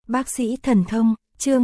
Bác sĩ thần thông, chương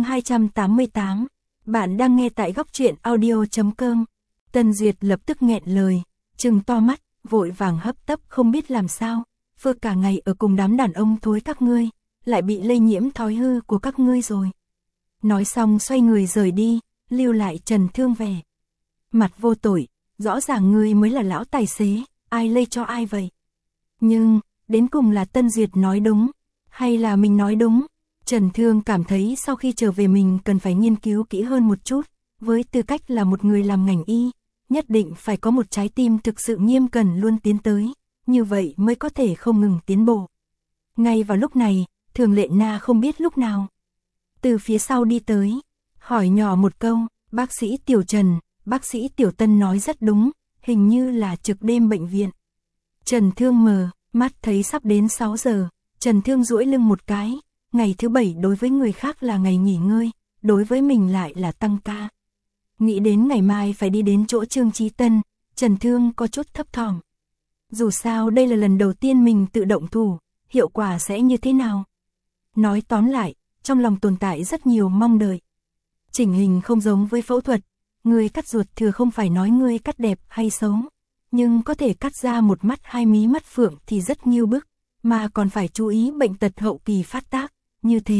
288. Bạn đang nghe tại góc truyện audio.com. Tân Duyệt lập tức nghẹn lời, trừng to mắt, vội vàng hấp tấp không biết làm sao. Vừa cả ngày ở cùng đám đàn ông thối các ngươi, lại bị lây nhiễm thói hư của các ngươi rồi. Nói xong xoay người rời đi, lưu lại Trần Thương vẻ mặt vô tội, rõ ràng ngươi mới là lão tài xế, ai lây cho ai vậy? Nhưng, đến cùng là Tân Duyệt nói đúng, hay là mình nói đúng? Trần Thương cảm thấy sau khi trở về mình cần phải nghiên cứu kỹ hơn một chút, với tư cách là một người làm ngành y, nhất định phải có một trái tim thực sự nghiêm cẩn luôn tiến tới, như vậy mới có thể không ngừng tiến bộ. Ngay vào lúc này, Thường Lệ Na không biết lúc nào từ phía sau đi tới, hỏi nhỏ một câu, bác sĩ Tiểu Trần, bác sĩ Tiểu Tân nói rất đúng, hình như là trực đêm bệnh viện. Trần Thương mờ mắt thấy sắp đến 6 giờ, Trần Thương duỗi lưng một cái, ngày thứ 7 đối với người khác là ngày nghỉ ngơi, đối với mình lại là tăng ca. Nghĩ đến ngày mai phải đi đến chỗ Trương Chí Tân, Trần Thương có chút thấp thỏm. Dù sao đây là lần đầu tiên mình tự động thủ, hiệu quả sẽ như thế nào? Nói tóm lại, trong lòng tồn tại rất nhiều mong đợi. Chỉnh hình không giống với phẫu thuật, người cắt ruột thừa không phải nói người cắt đẹp hay xấu, nhưng có thể cắt ra một mắt hai mí mắt phượng thì rất nghiêu bức, mà còn phải chú ý bệnh tật hậu kỳ phát tác, như thế.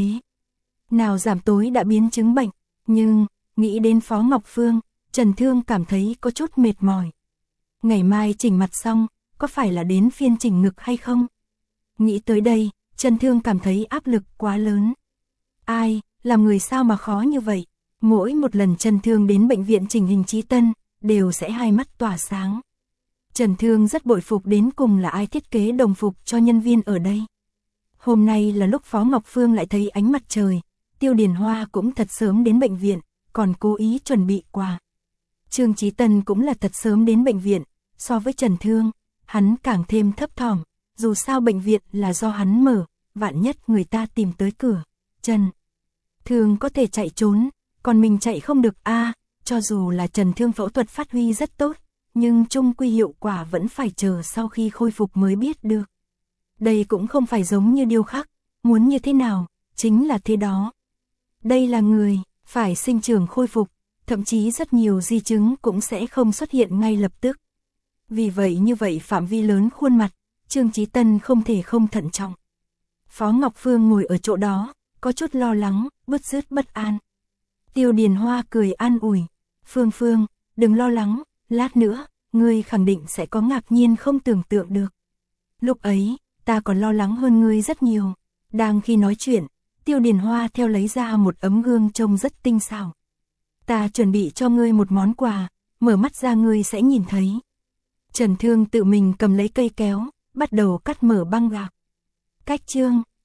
Nào giảm tối đã biến chứng bệnh, nhưng, nghĩ đến Phó Ngọc Phương, Trần Thương cảm thấy có chút mệt mỏi. Ngày mai chỉnh mặt xong, có phải là đến phiên chỉnh ngực hay không? Nghĩ tới đây, Trần Thương cảm thấy áp lực quá lớn. Ai, làm người sao mà khó như vậy? Mỗi một lần Trần Thương đến bệnh viện chỉnh hình Chí Tân, đều sẽ hai mắt tỏa sáng. Trần Thương rất bội phục đến cùng là ai thiết kế đồng phục cho nhân viên ở đây. Hôm nay là lúc Phó Ngọc Phương lại thấy ánh mặt trời, Tiêu Điền Hoa cũng thật sớm đến bệnh viện, còn cố ý chuẩn bị quà. Trương Chí Tân cũng là thật sớm đến bệnh viện, so với Trần Thương, hắn càng thêm thấp thỏm, dù sao bệnh viện là do hắn mở, vạn nhất người ta tìm tới cửa, Trần Thương có thể chạy trốn, còn mình chạy không được a. Cho dù là Trần Thương phẫu thuật phát huy rất tốt, nhưng chung quy hiệu quả vẫn phải chờ sau khi khôi phục mới biết được. Đây cũng không phải giống như điêu khắc, muốn như thế nào, chính là thế đó. Đây là người, phải sinh trưởng khôi phục, thậm chí rất nhiều di chứng cũng sẽ không xuất hiện ngay lập tức. Vì vậy như vậy phạm vi lớn khuôn mặt, Trương Chí Tân không thể không thận trọng. Phó Ngọc Phương ngồi ở chỗ đó, có chút lo lắng, bứt rứt bất an. Tiêu Điền Hoa cười an ủi, Phương Phương, đừng lo lắng, lát nữa, ngươi khẳng định sẽ có ngạc nhiên không tưởng tượng được. Lúc ấy, ta còn lo lắng hơn ngươi rất nhiều. Đang khi nói chuyện, Tiêu Điền Hoa theo lấy ra một ấm gương trông rất tinh xảo. Ta chuẩn bị cho ngươi một món quà, mở mắt ra ngươi sẽ nhìn thấy. Trần Thương tự mình cầm lấy cây kéo, bắt đầu cắt mở băng gạc. Cách chương